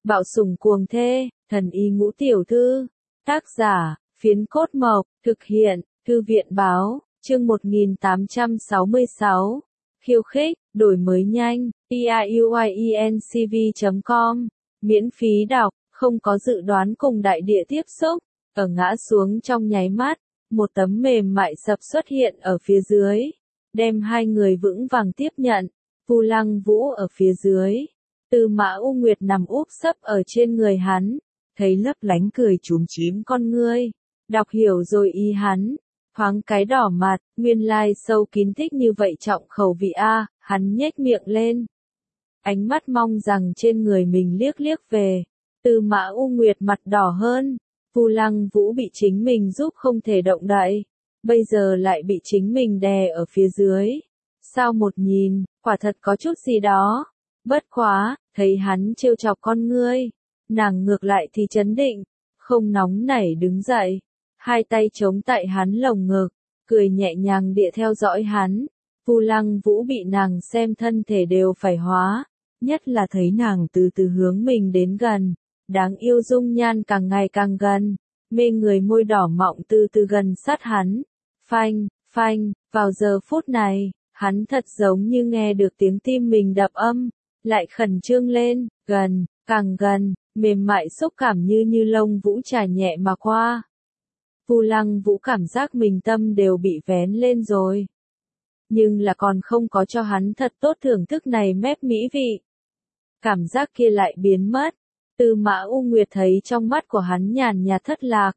Bạo sủng cuồng thê, thần y ngũ tiểu thư. Tác giả, Phiến Cốt Mộc, thực hiện, Thư viện báo, chương 1866. Khiêu khích, đổi mới nhanh, piuyencv.com, miễn phí đọc, không có dự đoán cùng đại địa tiếp xúc, ở ngã xuống trong nháy mắt, một tấm mềm mại sập xuất hiện ở phía dưới, đem hai người vững vàng tiếp nhận, Vu Lăng Vũ ở phía dưới. Tư Mã U Nguyệt nằm úp sấp ở trên người hắn, thấy lấp lánh cười chúm chím con ngươi, đọc hiểu rồi ý hắn, thoáng cái đỏ mặt, nguyên lai sâu kín thích như vậy trọng khẩu vị a, hắn nhếch miệng lên. Ánh mắt mong rằng trên người mình liếc liếc về, Tư Mã U Nguyệt mặt đỏ hơn, Vu Lăng Vũ bị chính mình giúp không thể động đậy, bây giờ lại bị chính mình đè ở phía dưới. Sao một nhìn, quả thật có chút gì đó. Bất quá, thấy hắn trêu chọc con ngươi, nàng ngược lại thì chấn định, không nóng nảy đứng dậy, hai tay chống tại hắn lồng ngực, cười nhẹ nhàng địa theo dõi hắn. Vu Lăng Vũ bị nàng xem thân thể đều phải hóa, nhất là thấy nàng từ từ hướng mình đến gần, đáng yêu dung nhan càng ngày càng gần, mê người môi đỏ mọng từ từ gần sát hắn. Phanh, phanh, vào giờ phút này, hắn thật giống như nghe được tiếng tim mình đập âm, lại khẩn trương lên, gần, càng gần, mềm mại xúc cảm như lông vũ trải nhẹ mà qua. Vu Lăng Vũ cảm giác mình tâm đều bị vén lên rồi. Nhưng là còn không có cho hắn thật tốt thưởng thức này mép mỹ vị. Cảm giác kia lại biến mất. Tư Mã U Nguyệt thấy trong mắt của hắn nhàn nhạt thất lạc.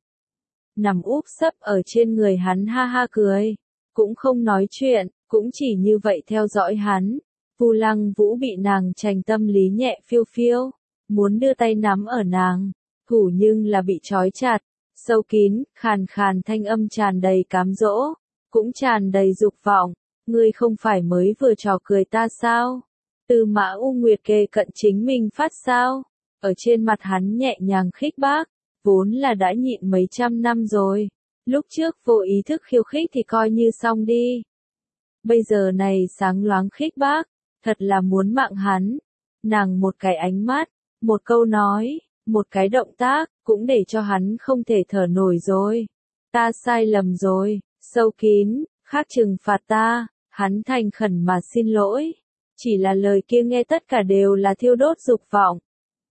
Nằm úp sấp ở trên người hắn ha ha cười. Cũng không nói chuyện, cũng chỉ như vậy theo dõi hắn. Vu Lăng Vũ bị nàng trành tâm lý nhẹ phiêu phiêu. Muốn đưa tay nắm ở nàng. Thủ nhưng là bị trói chặt. Sâu kín, khàn khàn thanh âm tràn đầy cám dỗ. Cũng tràn đầy dục vọng. Ngươi không phải mới vừa trò cười ta sao? Tư Mã U Nguyệt kề cận chính mình phát sao? Ở trên mặt hắn nhẹ nhàng khích bác, vốn là đã nhịn mấy trăm năm rồi. Lúc trước vô ý thức khiêu khích thì coi như xong đi. Bây giờ này sáng loáng khích bác, thật là muốn mạng hắn. Nàng một cái ánh mắt, một câu nói, một cái động tác, cũng để cho hắn không thể thở nổi rồi. Ta sai lầm rồi, sâu kín, khác trừng phạt ta. Hắn thành khẩn mà xin lỗi. Chỉ là lời kia nghe tất cả đều là thiêu đốt dục vọng.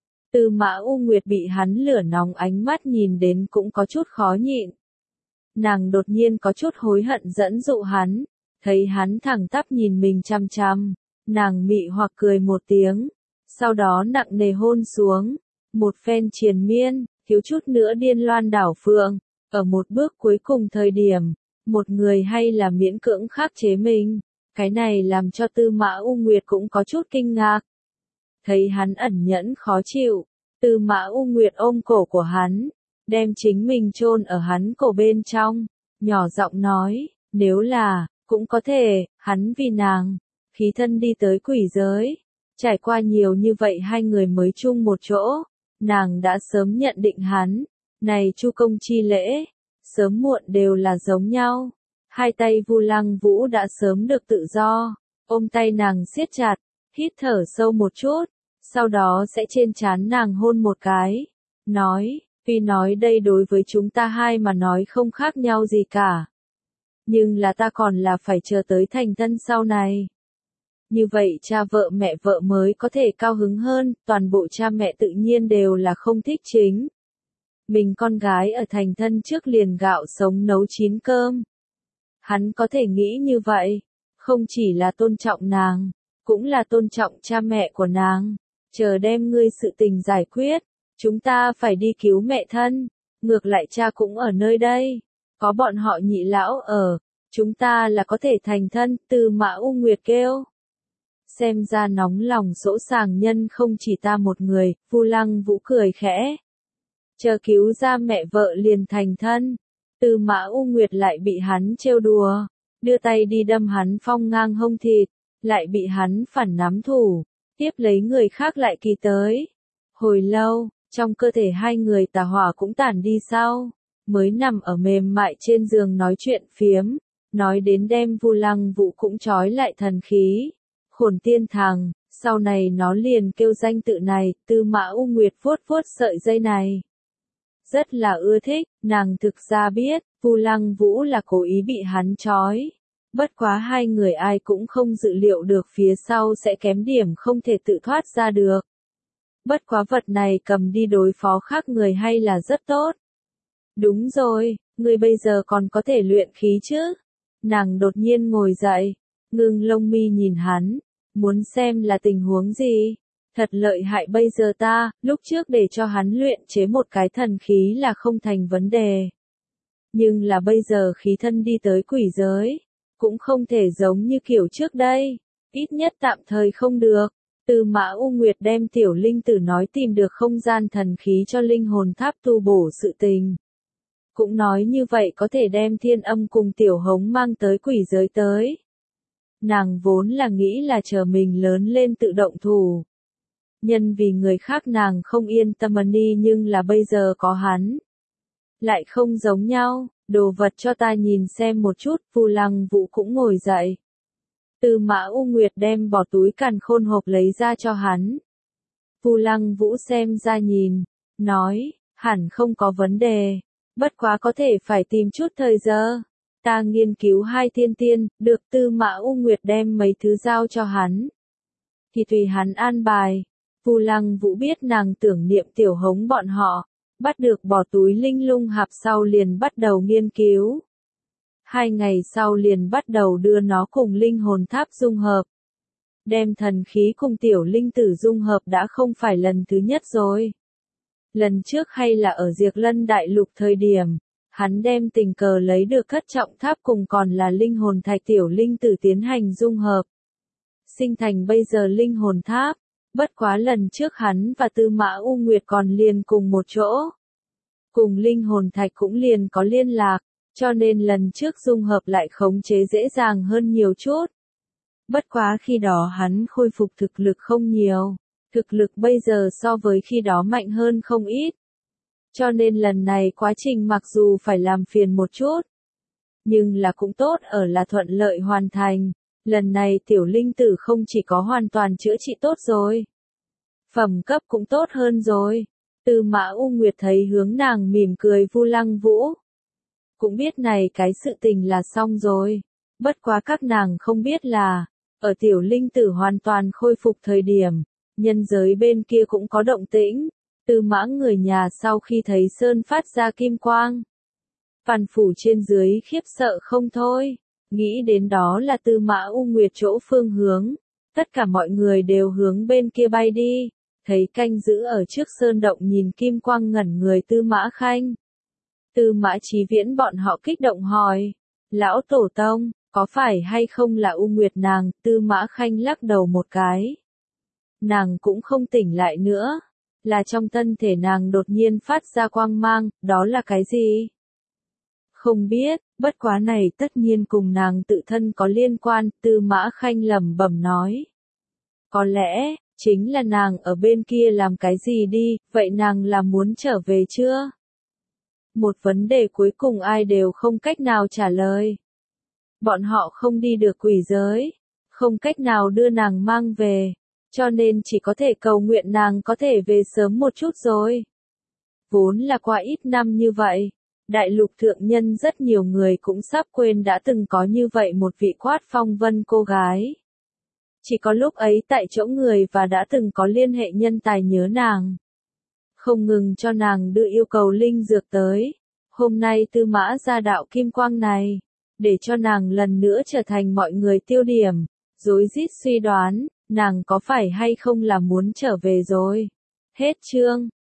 Tư Mã U Nguyệt bị hắn lửa nóng ánh mắt nhìn đến cũng có chút khó nhịn. Nàng đột nhiên có chút hối hận dẫn dụ hắn. Thấy hắn thẳng tắp nhìn mình chăm chăm. Nàng mị hoặc cười một tiếng. Sau đó nặng nề hôn xuống. Một phen triền miên, thiếu chút nữa điên loan đảo phượng. Ở một bước cuối cùng thời điểm. Một người hay là miễn cưỡng khắc chế mình, cái này làm cho Tư Mã U Nguyệt cũng có chút kinh ngạc. Thấy hắn ẩn nhẫn khó chịu, Tư Mã U Nguyệt ôm cổ của hắn, đem chính mình chôn ở hắn cổ bên trong, nhỏ giọng nói, nếu là, cũng có thể, hắn vì nàng, khí thân đi tới quỷ giới, trải qua nhiều như vậy hai người mới chung một chỗ, nàng đã sớm nhận định hắn, này chu công chi lễ. Sớm muộn đều là giống nhau. Hai tay Vu Lăng Vũ đã sớm được tự do, ôm tay nàng siết chặt, hít thở sâu một chút, sau đó sẽ trên trán nàng hôn một cái. Nói, tuy nói đây đối với chúng ta hai mà nói không khác nhau gì cả. Nhưng là ta còn là phải chờ tới thành thân sau này. Như vậy cha vợ mẹ vợ mới có thể cao hứng hơn, toàn bộ cha mẹ tự nhiên đều là không thích chính. Mình con gái ở thành thân trước liền gạo sống nấu chín cơm. Hắn có thể nghĩ như vậy, không chỉ là tôn trọng nàng, cũng là tôn trọng cha mẹ của nàng. Chờ đem ngươi sự tình giải quyết, chúng ta phải đi cứu mẹ thân, ngược lại cha cũng ở nơi đây, có bọn họ nhị lão ở, chúng ta là có thể thành thân. Tư Mã U Nguyệt kêu. Xem ra nóng lòng sỗ sàng nhân không chỉ ta một người, Vu Lăng Vũ cười khẽ. Chờ cứu ra mẹ vợ liền thành thân. Tư Mã U Nguyệt lại bị hắn trêu đùa, đưa tay đi đâm hắn phong ngang hông thịt, lại bị hắn phản nắm thủ, tiếp lấy người khác lại kỳ tới. Hồi lâu, trong cơ thể hai người tà hỏa cũng tản đi sau, mới nằm ở mềm mại trên giường nói chuyện phiếm, nói đến đem Vu Lăng Vũ cũng trói lại thần khí. Khổn tiên thằng, Sau này nó liền kêu danh tự này, Tư Mã U Nguyệt vuốt vuốt sợi dây này. Rất là ưa thích, nàng thực ra biết, Vu Lăng Vũ là cố ý bị hắn trói. Bất quá hai người ai cũng không dự liệu được phía sau sẽ kém điểm không thể tự thoát ra được. Bất quá vật này cầm đi đối phó khác người hay là rất tốt. Đúng rồi, người bây giờ còn có thể luyện khí chứ? Nàng đột nhiên ngồi dậy, ngưng lông mi nhìn hắn, muốn xem là tình huống gì. Thật lợi hại bây giờ ta, lúc trước để cho hắn luyện chế một cái thần khí là không thành vấn đề. Nhưng là bây giờ khí thân đi tới quỷ giới, cũng không thể giống như kiểu trước đây, ít nhất tạm thời không được. Tư Mã U Nguyệt đem tiểu linh tử nói tìm được không gian thần khí cho linh hồn tháp tu bổ sự tình. Cũng nói như vậy có thể đem Thiên Âm cùng Tiểu Hống mang tới quỷ giới tới. Nàng vốn là nghĩ là chờ mình lớn lên tự động thủ. Nhân vì người khác nàng không yên tâm đi nhưng là bây giờ có hắn. Lại không giống nhau, đồ vật cho ta nhìn xem một chút, Vu Lăng Vũ cũng ngồi dậy. Tư Mã U Nguyệt đem bỏ túi càn khôn hộp lấy ra cho hắn. Vu Lăng Vũ xem ra nhìn, nói, hẳn không có vấn đề, bất quá có thể phải tìm chút thời giờ. Ta nghiên cứu hai thiên tiên, được Tư Mã U Nguyệt đem mấy thứ giao cho hắn. Thì tùy hắn an bài. Vu Lăng Vũ biết nàng tưởng niệm Tiểu Hống bọn họ, bắt được bỏ túi linh lung hạp sau liền bắt đầu nghiên cứu. 2 ngày sau liền bắt đầu đưa nó cùng linh hồn tháp dung hợp. Đem thần khí cùng tiểu linh tử dung hợp đã không phải lần thứ nhất rồi. Lần trước hay là ở Diệt Lân Đại Lục thời điểm, hắn đem tình cờ lấy được cất trọng tháp cùng còn là linh hồn thạch tiểu linh tử tiến hành dung hợp. Sinh thành bây giờ linh hồn tháp, bất quá lần trước hắn và Tư Mã U Nguyệt còn liền cùng một chỗ. Cùng linh hồn thạch cũng liền có liên lạc, cho nên lần trước dung hợp lại khống chế dễ dàng hơn nhiều chút. Bất quá khi đó hắn khôi phục thực lực không nhiều, thực lực bây giờ so với khi đó mạnh hơn không ít. Cho nên lần này quá trình mặc dù phải làm phiền một chút, nhưng là cũng tốt ở là thuận lợi hoàn thành. Lần này tiểu linh tử không chỉ có hoàn toàn chữa trị tốt rồi, phẩm cấp cũng tốt hơn rồi. Tư Mã U Nguyệt thấy hướng nàng mỉm cười Vu Lăng Vũ. Cũng biết này cái sự tình là xong rồi. Bất quá các nàng không biết là, ở tiểu linh tử hoàn toàn khôi phục thời điểm, nhân giới bên kia cũng có động tĩnh. Tư Mã người nhà sau khi thấy sơn phát ra kim quang, Văn phủ trên dưới khiếp sợ không thôi. Nghĩ đến đó là Tư Mã U Nguyệt chỗ phương hướng, tất cả mọi người đều hướng bên kia bay đi, thấy canh giữ ở trước sơn động nhìn kim quang ngẩn người Tư Mã Khanh. Tư Mã Chí Viễn bọn họ kích động hỏi, lão tổ tông, có phải hay không là U Nguyệt nàng? Tư Mã Khanh lắc đầu một cái. Nàng cũng không tỉnh lại nữa, là trong thân thể nàng đột nhiên phát ra quang mang, đó là cái gì? Không biết, bất quá này tất nhiên cùng nàng tự thân có liên quan, Tư Mã Khanh lẩm bẩm nói. Có lẽ, chính là nàng ở bên kia làm cái gì đi, vậy nàng là muốn trở về chưa? Một vấn đề cuối cùng ai đều không cách nào trả lời. Bọn họ không đi được quỷ giới, không cách nào đưa nàng mang về, cho nên chỉ có thể cầu nguyện nàng có thể về sớm một chút rồi. Vốn là qua ít năm như vậy, đại lục thượng nhân rất nhiều người cũng sắp quên đã từng có như vậy một vị quát phong vân cô gái. Chỉ có lúc ấy tại chỗ người và đã từng có liên hệ nhân tài nhớ nàng. Không ngừng cho nàng đưa yêu cầu linh dược tới. Hôm nay Tư Mã ra đạo kim quang này, để cho nàng lần nữa trở thành mọi người tiêu điểm, rối rít suy đoán, nàng có phải hay không là muốn trở về rồi. Hết chương.